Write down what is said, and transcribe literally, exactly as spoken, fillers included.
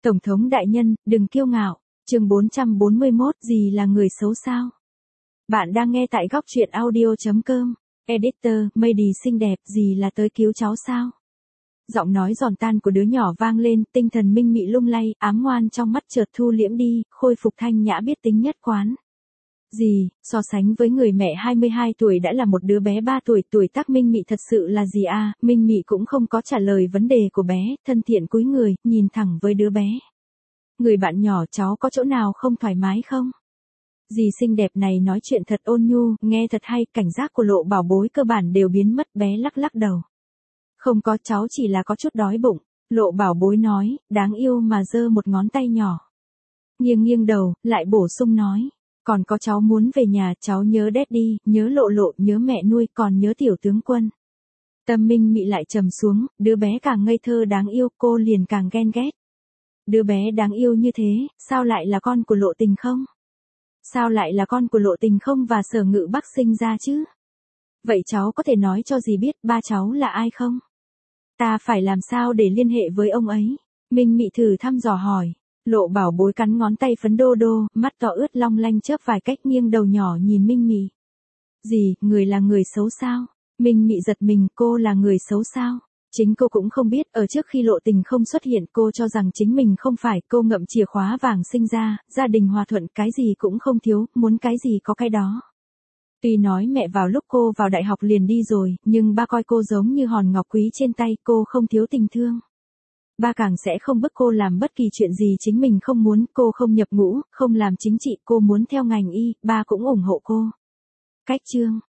Tổng thống đại nhân, đừng kiêu ngạo. Chương bốn trăm bốn mươi mốt, gì là người xấu sao? Bạn đang nghe tại góc truyện audio chấm com. Editor, Mady xinh đẹp, gì là tới cứu cháu sao? Giọng nói giòn tan của đứa nhỏ vang lên, tinh thần Minh Mị lung lay, ám ngoan trong mắt chợt thu liễm đi, khôi phục thanh nhã biết tính nhất quán. Gì, so sánh với người mẹ hai mươi hai tuổi đã là một đứa bé ba tuổi, tuổi tác Minh Mị thật sự là gì à? Minh Mị cũng không có trả lời vấn đề của bé, thân thiện cúi người, nhìn thẳng với đứa bé. Người bạn nhỏ, cháu có chỗ nào không thoải mái không? Dì xinh đẹp này nói chuyện thật ôn nhu, nghe thật hay, cảnh giác của Lộ Bảo Bối cơ bản đều biến mất, bé lắc lắc đầu. Không có, cháu chỉ là có chút đói bụng. Lộ Bảo Bối nói, đáng yêu mà giơ một ngón tay nhỏ. Nghiêng nghiêng đầu, lại bổ sung nói. Còn có cháu muốn về nhà, cháu nhớ Daddy, nhớ Lộ Lộ, nhớ mẹ nuôi, còn nhớ tiểu tướng quân. Tâm Minh Mị lại trầm xuống, đứa bé càng ngây thơ đáng yêu, cô liền càng ghen ghét. Đứa bé đáng yêu như thế, sao lại là con của Lộ Tình không? Sao lại là con của Lộ Tình không và Sở Ngự Bắc sinh ra chứ? Vậy cháu có thể nói cho dì biết ba cháu là ai không? Ta phải làm sao để liên hệ với ông ấy? Minh Mị thử thăm dò hỏi. Lộ Bảo Bối cắn ngón tay phấn đô đô, mắt to ướt long lanh chớp vài cách, nghiêng đầu nhỏ nhìn Minh Mị. Dì, người là người xấu sao? Minh Mị giật mình, cô là người xấu sao? Chính cô cũng không biết, ở trước khi Lộ Tình không xuất hiện, cô cho rằng chính mình không phải, cô ngậm chìa khóa vàng sinh ra, gia đình hòa thuận, cái gì cũng không thiếu, muốn cái gì có cái đó. Tuy nói mẹ vào lúc cô vào đại học liền đi rồi, nhưng ba coi cô giống như hòn ngọc quý trên tay, cô không thiếu tình thương. Ba càng sẽ không bức cô làm bất kỳ chuyện gì chính mình không muốn, cô không nhập ngũ, không làm chính trị, cô muốn theo ngành y, ba cũng ủng hộ cô. Cách chương